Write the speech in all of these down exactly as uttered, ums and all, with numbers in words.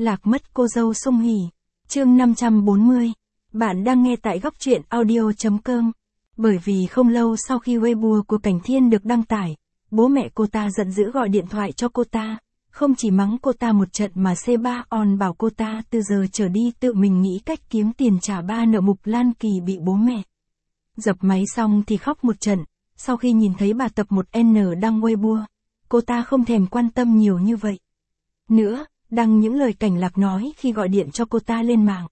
Lạc mất cô dâu Sung Hỉ. Chương năm trăm bốn mươi. Bạn đang nghe tại góc truyện audio.com. Bởi vì không lâu sau khi Weibo của Cảnh Thiên được đăng tải, bố mẹ cô ta giận dữ gọi điện thoại cho cô ta, không chỉ mắng cô ta một trận mà xê ba on bảo cô ta từ giờ trở đi tự mình nghĩ cách kiếm tiền trả ba nợ Mục Lan Kỳ bị bố mẹ dập máy xong thì khóc một trận. Sau khi nhìn thấy bà tập một N đăng Weibo, cô ta không thèm quan tâm nhiều như vậy nữa, đăng những lời Cảnh Lạc nói khi gọi điện cho cô ta lên mạng.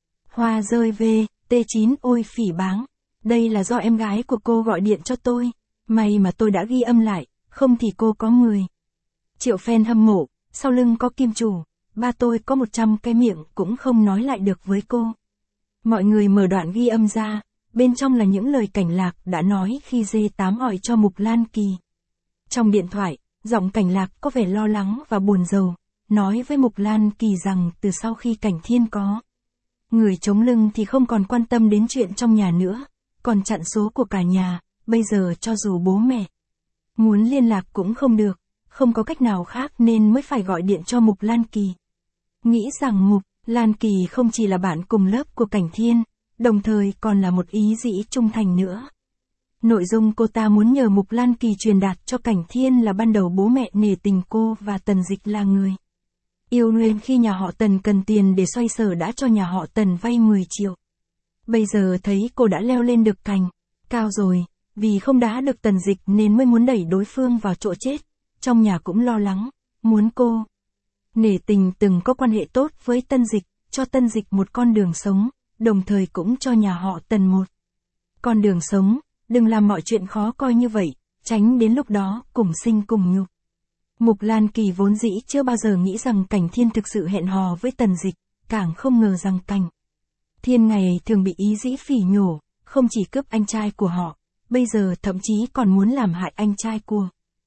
Hoa rơi về, T chín ôi phỉ báng. Đây là do em gái của cô gọi điện cho tôi. May mà tôi đã ghi âm lại, không thì cô có mười triệu fan hâm mộ, sau lưng có kim chủ. Ba tôi có một trăm cái miệng cũng không nói lại được với cô. Mọi người mở đoạn ghi âm ra, bên trong là những lời Cảnh Lạc đã nói khi D tám hỏi cho Mục Lan Kỳ. Trong điện thoại, giọng Cảnh Lạc có vẻ lo lắng và buồn rầu, nói với Mục Lan Kỳ rằng từ sau khi Cảnh Thiên có người chống lưng thì không còn quan tâm đến chuyện trong nhà nữa, còn chặn số của cả nhà, bây giờ cho dù bố mẹ muốn liên lạc cũng không được, không có cách nào khác nên mới phải gọi điện cho Mục Lan Kỳ. Nghĩ rằng Mục Lan Kỳ không chỉ là bạn cùng lớp của Cảnh Thiên, đồng thời còn là một ý dĩ trung thành nữa. Nội dung cô ta muốn nhờ Mục Lan Kỳ truyền đạt cho Cảnh Thiên là ban đầu bố mẹ nể tình cô và Tần Dịch là người yêu nên khi nhà họ Tần cần tiền để xoay sở đã cho nhà họ Tần vay mười triệu. Bây giờ thấy cô đã leo lên được cành cao rồi, vì không đá được Tần Dịch nên mới muốn đẩy đối phương vào chỗ chết. Trong nhà cũng lo lắng, muốn cô nể tình từng có quan hệ tốt với Tân Dịch, cho Tân Dịch một con đường sống, đồng thời cũng cho nhà họ Tần một con đường sống, đừng làm mọi chuyện khó coi như vậy, tránh đến lúc đó cùng sinh cùng nhục. Mục Lan Kỳ vốn dĩ chưa bao giờ nghĩ rằng Cảnh Thiên thực sự hẹn hò với Tần Dịch, càng không ngờ rằng Cảnh Thiên ngày thường bị ý dĩ phỉ nhổ, không chỉ cướp anh trai của họ, bây giờ thậm chí còn muốn làm hại anh trai của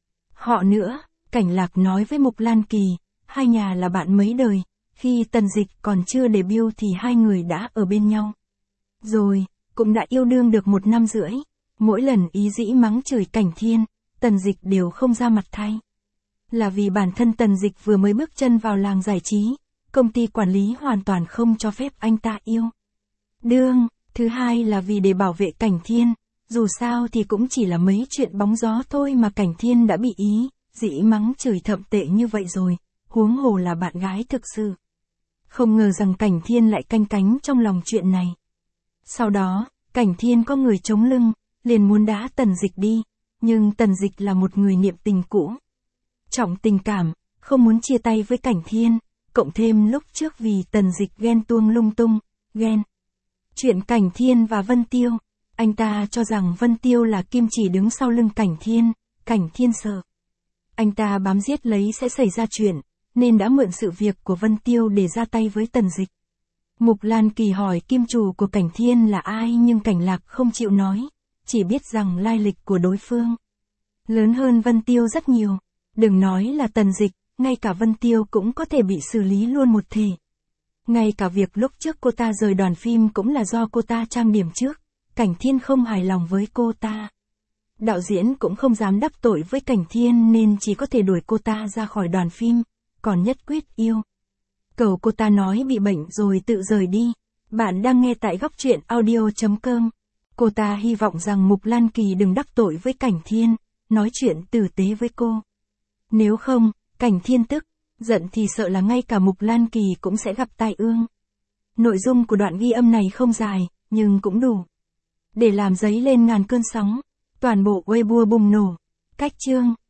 họ nữa. Cảnh Lạc nói với Mục Lan Kỳ, hai nhà là bạn mấy đời, khi Tần Dịch còn chưa debut thì hai người đã ở bên nhau rồi, cũng đã yêu đương được một năm rưỡi. Mỗi lần ý dĩ mắng chửi Cảnh Thiên, Tần Dịch đều không ra mặt thay. Là vì bản thân Tần Dịch vừa mới bước chân vào làng giải trí, công ty quản lý hoàn toàn không cho phép anh ta yêu đương. Thứ hai là vì để bảo vệ Cảnh Thiên, dù sao thì cũng chỉ là mấy chuyện bóng gió thôi mà Cảnh Thiên đã bị ý dĩ mắng chửi thậm tệ như vậy rồi, huống hồ là bạn gái thực sự. Không ngờ rằng Cảnh Thiên lại canh cánh trong lòng chuyện này. Sau đó, Cảnh Thiên có người chống lưng, liền muốn đá Tần Dịch đi, nhưng Tần Dịch là một người niệm tình cũ, trọng tình cảm, không muốn chia tay với Cảnh Thiên, cộng thêm lúc trước vì Tần Dịch ghen tuông lung tung, ghen chuyện Cảnh Thiên và Vân Tiêu, anh ta cho rằng Vân Tiêu là kim chỉ đứng sau lưng Cảnh Thiên, Cảnh Thiên sợ anh ta bám giết lấy sẽ xảy ra chuyện, nên đã mượn sự việc của Vân Tiêu để ra tay với Tần Dịch. Mục Lan Kỳ hỏi kim chủ của Cảnh Thiên là ai nhưng Cảnh Lạc không chịu nói, chỉ biết rằng lai lịch của đối phương lớn hơn Vân Tiêu rất nhiều. Đừng nói là Tần Dịch, ngay cả Vân Tiêu cũng có thể bị xử lý luôn một thể. Ngay cả việc lúc trước cô ta rời đoàn phim cũng là do cô ta trang điểm trước, Cảnh Thiên không hài lòng với cô ta. Đạo diễn cũng không dám đắc tội với Cảnh Thiên nên chỉ có thể đuổi cô ta ra khỏi đoàn phim, còn nhất quyết yêu cầu cô ta nói bị bệnh rồi tự rời đi. Bạn đang nghe tại góc truyện audio.com. Cô ta hy vọng rằng Mục Lan Kỳ đừng đắc tội với Cảnh Thiên, nói chuyện tử tế với cô. Nếu không, Cảnh Thiên tức giận thì sợ là ngay cả Mục Lan Kỳ cũng sẽ gặp tai ương. Nội dung của đoạn ghi âm này không dài, nhưng cũng đủ để làm dấy lên ngàn cơn sóng. Toàn bộ Weibo bùng nổ. Cách chương